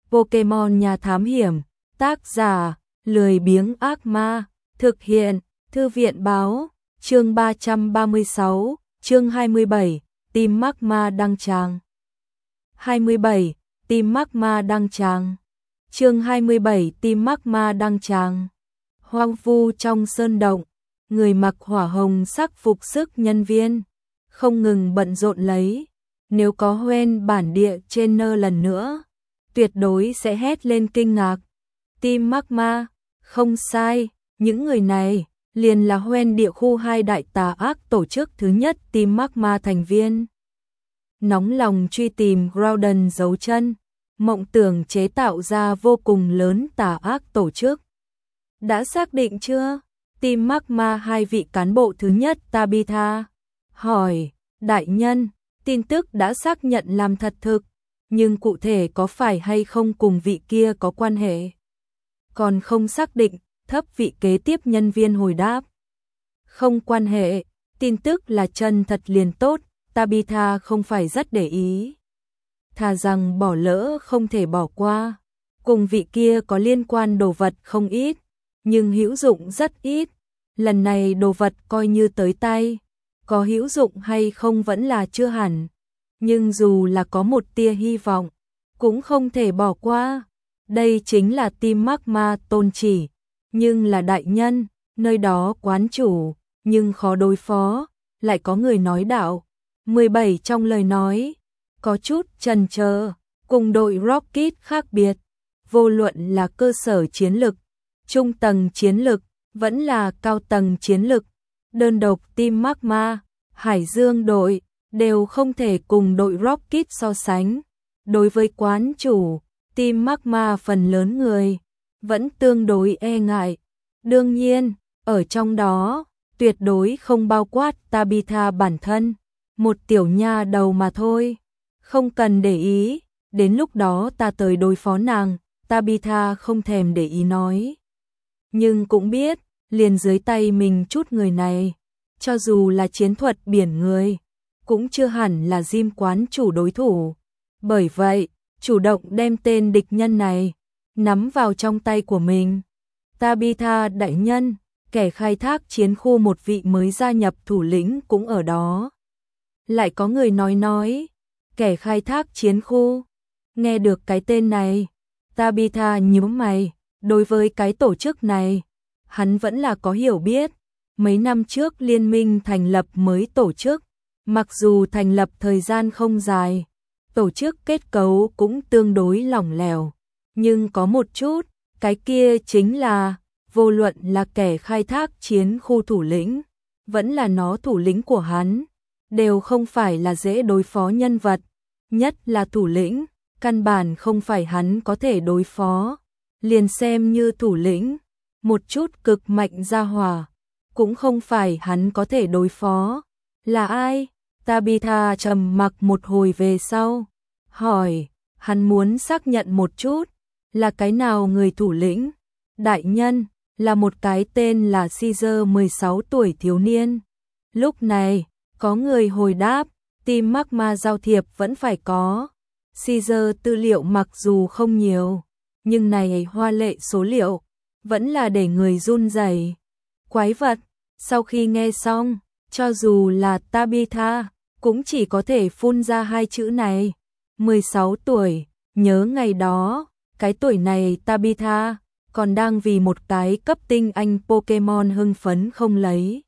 Pokemon nhà thám hiểm, tác giả, lười biếng ác ma, thực hiện, thư viện báo, chương 336, chương 27, Team Magma đăng tràng. 27, Team Magma đăng tràng. Chương 27, Team Magma đăng tràng. Hoang vu trong sơn động, người mặc hỏa hồng sắc phục sức nhân viên, không ngừng bận rộn lấy. Nếu có Hoenn bản địa trainer lần nữa, tuyệt đối sẽ hét lên kinh ngạc. Team Magma, không sai, những người này liền là Hoenn địa khu 2 đại tà ác tổ chức thứ nhất Team Magma thành viên. Nóng lòng truy tìm Groudon dấu chân, mộng tưởng chế tạo ra vô cùng lớn tà ác tổ chức. Đã xác định chưa? Team Magma 2 vị cán bộ thứ nhất Tabitha hỏi, đại nhân, tin tức đã xác nhận làm thật thực, nhưng cụ thể có phải hay không cùng vị kia có quan hệ? Còn không xác định, thấp vị kế tiếp nhân viên hồi đáp. Không quan hệ, tin tức là chân thật liền tốt, Tabitha không phải rất để ý. Thà rằng bỏ lỡ không thể bỏ qua, cùng vị kia có liên quan đồ vật không ít, nhưng hữu dụng rất ít, lần này đồ vật coi như tới tay, có hữu dụng hay không vẫn là chưa hẳn, nhưng dù là có một tia hy vọng, cũng không thể bỏ qua. Đây chính là Team Magma tôn chỉ, nhưng là đại nhân, nơi đó quán chủ, nhưng khó đối phó, lại có người nói đạo. 17 trong lời nói, có chút chần chờ, cùng đội Rocket khác biệt, vô luận là cơ sở chiến lực, trung tầng chiến lực, vẫn là cao tầng chiến lực, đơn độc Team Magma, Hải Dương đội, đều không thể cùng đội Rocket so sánh. Đối với quán chủ, Team Magma phần lớn người vẫn tương đối e ngại. Đương nhiên, ở trong đó, tuyệt đối không bao quát Tabitha bản thân, một tiểu nha đầu mà thôi. Không cần để ý, đến lúc đó ta tới đối phó nàng, Tabitha không thèm để ý nói. Nhưng cũng biết, liền dưới tay mình chút người này, cho dù là chiến thuật biển người, cũng chưa hẳn là Jim quán chủ đối thủ. Bởi vậy, chủ động đem tên địch nhân này nắm vào trong tay của mình. Tabitha đại nhân, kẻ khai thác chiến khu một vị mới gia nhập thủ lĩnh cũng ở đó. Lại có người nói, kẻ khai thác chiến khu. Nghe được cái tên này, Tabitha nhíu mày, đối với cái tổ chức này, hắn vẫn là có hiểu biết. Mấy năm trước liên minh thành lập mới tổ chức, mặc dù thành lập thời gian không dài, tổ chức kết cấu cũng tương đối lỏng lẻo, nhưng có một chút, cái kia chính là, vô luận là kẻ khai thác chiến khu thủ lĩnh, vẫn là nó thủ lĩnh của hắn, đều không phải là dễ đối phó nhân vật, nhất là thủ lĩnh, căn bản không phải hắn có thể đối phó, liền xem như thủ lĩnh, một chút cực mạnh gia hỏa, cũng không phải hắn có thể đối phó. Là ai? Tabitha trầm mặc một hồi về sau, hỏi, hắn muốn xác nhận một chút, là cái nào người thủ lĩnh? Đại nhân, là một cái tên là Caesar 16 tuổi thiếu niên. Lúc này, có người hồi đáp, Team Magma giao thiệp vẫn phải có. Caesar tư liệu mặc dù không nhiều, nhưng này hoa lệ số liệu, vẫn là để người run rẩy. Quái vật, sau khi nghe xong, cho dù là Tabitha, cũng chỉ có thể phun ra hai chữ này. 16 tuổi, nhớ ngày đó, cái tuổi này Tabitha còn đang vì một cái cấp tinh anh Pokemon hưng phấn không lấy.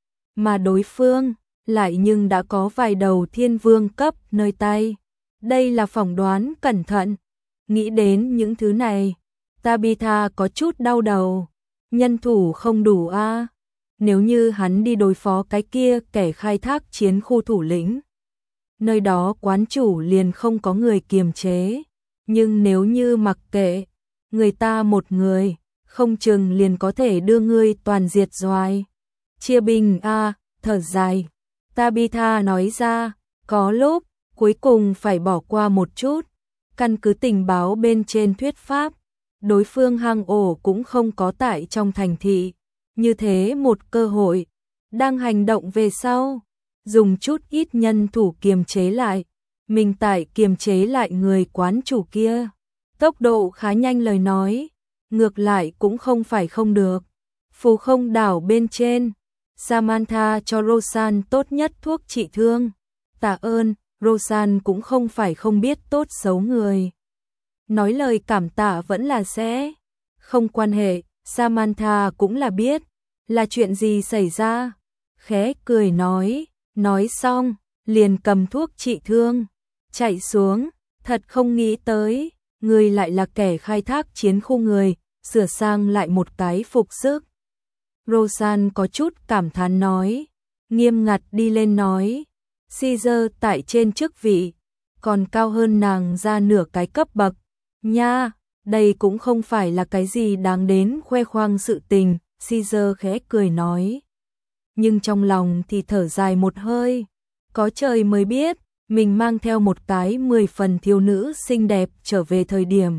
Mà đối phương, lại nhưng đã có vài đầu thiên vương cấp nơi tay. Đây là phỏng đoán cẩn thận. Nghĩ đến những thứ này, Tabitha có chút đau đầu. Nhân thủ không đủ a. Nếu như hắn đi đối phó cái kia kẻ khai thác chiến khu thủ lĩnh, nơi đó quán chủ liền không có người kiềm chế. Nhưng nếu như mặc kệ, người ta một người, không chừng liền có thể đưa ngươi toàn diệt doài. Chia binh a, thở dài. Tabitha nói ra, có lúc, cuối cùng phải bỏ qua một chút. Căn cứ tình báo bên trên thuyết pháp, đối phương hang ổ cũng không có tại trong thành thị. Như thế một cơ hội, đang hành động về sau, dùng chút ít nhân thủ kiềm chế lại, mình tại kiềm chế lại người quán chủ kia. tốc độ khá nhanh lời nói, ngược lại cũng không phải không được. Phù không đảo bên trên, Samantha cho Rosan tốt nhất thuốc trị thương. Tạ ơn, Rosan cũng không phải không biết tốt xấu người. Nói lời cảm tạ vẫn là sẽ. Không quan hệ, Samantha cũng là biết. Là chuyện gì xảy ra? Khẽ cười nói xong, liền cầm thuốc trị thương. Chạy xuống, thật không nghĩ tới, người lại là kẻ khai thác chiến khu người, sửa sang lại một cái phục sức. Rosan có chút cảm thán nói, nghiêm ngặt đi lên nói, Caesar tại trên chức vị, còn cao hơn nàng ra nửa cái cấp bậc, nha, đây cũng không phải là cái gì đáng đến khoe khoang sự tình, Caesar khẽ cười nói. Nhưng trong lòng thì thở dài một hơi, có trời mới biết, mình mang theo một cái 10 phần thiếu nữ xinh đẹp trở về thời điểm.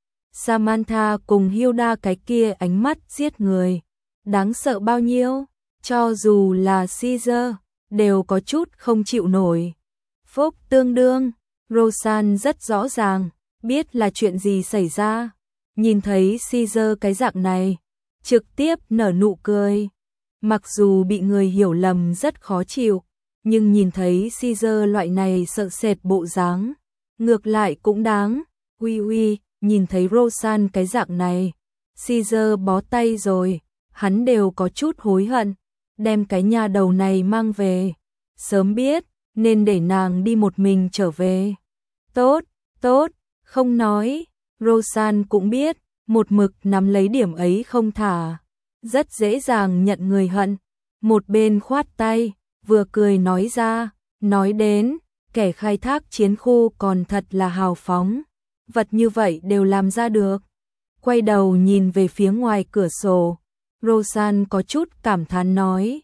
Samantha cùng Hilda cái kia ánh mắt giết người. Đáng sợ bao nhiêu, cho dù là Caesar, đều có chút không chịu nổi. Phúc tương đương, Rosan rất rõ ràng, biết là chuyện gì xảy ra. Nhìn thấy Caesar cái dạng này, trực tiếp nở nụ cười. Mặc dù bị người hiểu lầm rất khó chịu, nhưng nhìn thấy Caesar loại này sợ sệt bộ dáng, ngược lại cũng đáng. Uy, nhìn thấy Rosan cái dạng này, Caesar bó tay rồi. Hắn đều có chút hối hận, đem cái nhà đầu này mang về. Sớm biết, nên để nàng đi một mình trở về. Tốt, không nói. Rosan cũng biết, một mực nắm lấy điểm ấy không thả. Rất dễ dàng nhận người hận. Một bên khoát tay, vừa cười nói ra, nói đến, kẻ khai thác chiến khu còn thật là hào phóng. Vật như vậy đều làm ra được. Quay đầu nhìn về phía ngoài cửa sổ. Rosan có chút cảm thán nói,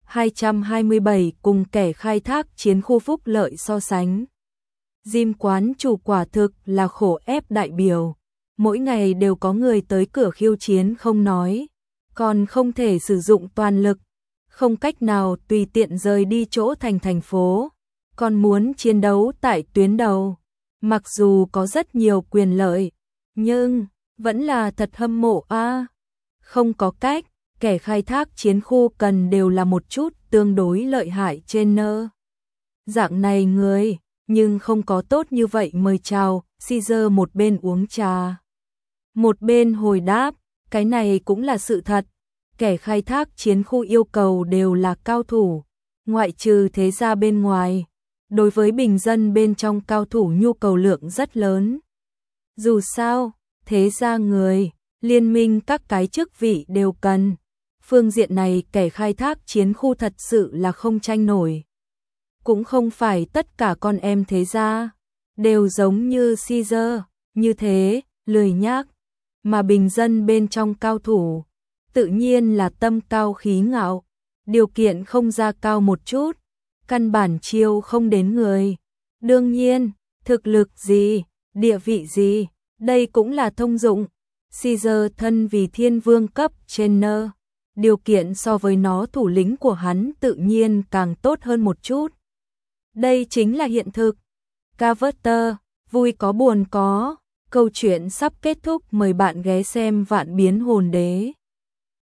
227 cùng kẻ khai thác chiến khu phúc lợi so sánh. Gym quán chủ quả thực là khổ ép đại biểu, mỗi ngày đều có người tới cửa khiêu chiến không nói, còn không thể sử dụng toàn lực, không cách nào tùy tiện rời đi chỗ thành phố, còn muốn chiến đấu tại tuyến đầu. Mặc dù có rất nhiều quyền lợi, nhưng vẫn là thật hâm mộ a. Không có cách, kẻ khai thác chiến khu cần đều là một chút tương đối lợi hại trên nơ. Dạng này người, nhưng không có tốt như vậy mời chào, Caesar một bên uống trà. Một bên hồi đáp, cái này cũng là sự thật, kẻ khai thác chiến khu yêu cầu đều là cao thủ, ngoại trừ thế gia bên ngoài. Đối với bình dân bên trong cao thủ nhu cầu lượng rất lớn. Dù sao, thế gia người, liên minh các cái chức vị đều cần. Phương diện này kẻ khai thác chiến khu thật sự là không tranh nổi. Cũng không phải tất cả con em thế gia đều giống như Caesar, như thế, lười nhác. Mà bình dân bên trong cao thủ, tự nhiên là tâm cao khí ngạo, điều kiện không ra cao một chút, căn bản chiêu không đến người. Đương nhiên, thực lực gì, địa vị gì, đây cũng là thông dụng. Caesar thân vì thiên vương cấp trainer, điều kiện so với nó thủ lĩnh của hắn tự nhiên càng tốt hơn một chút. Đây chính là hiện thực. Carver, vui có buồn có, câu chuyện sắp kết thúc, mời bạn ghé xem Vạn Biến Hồn Đế.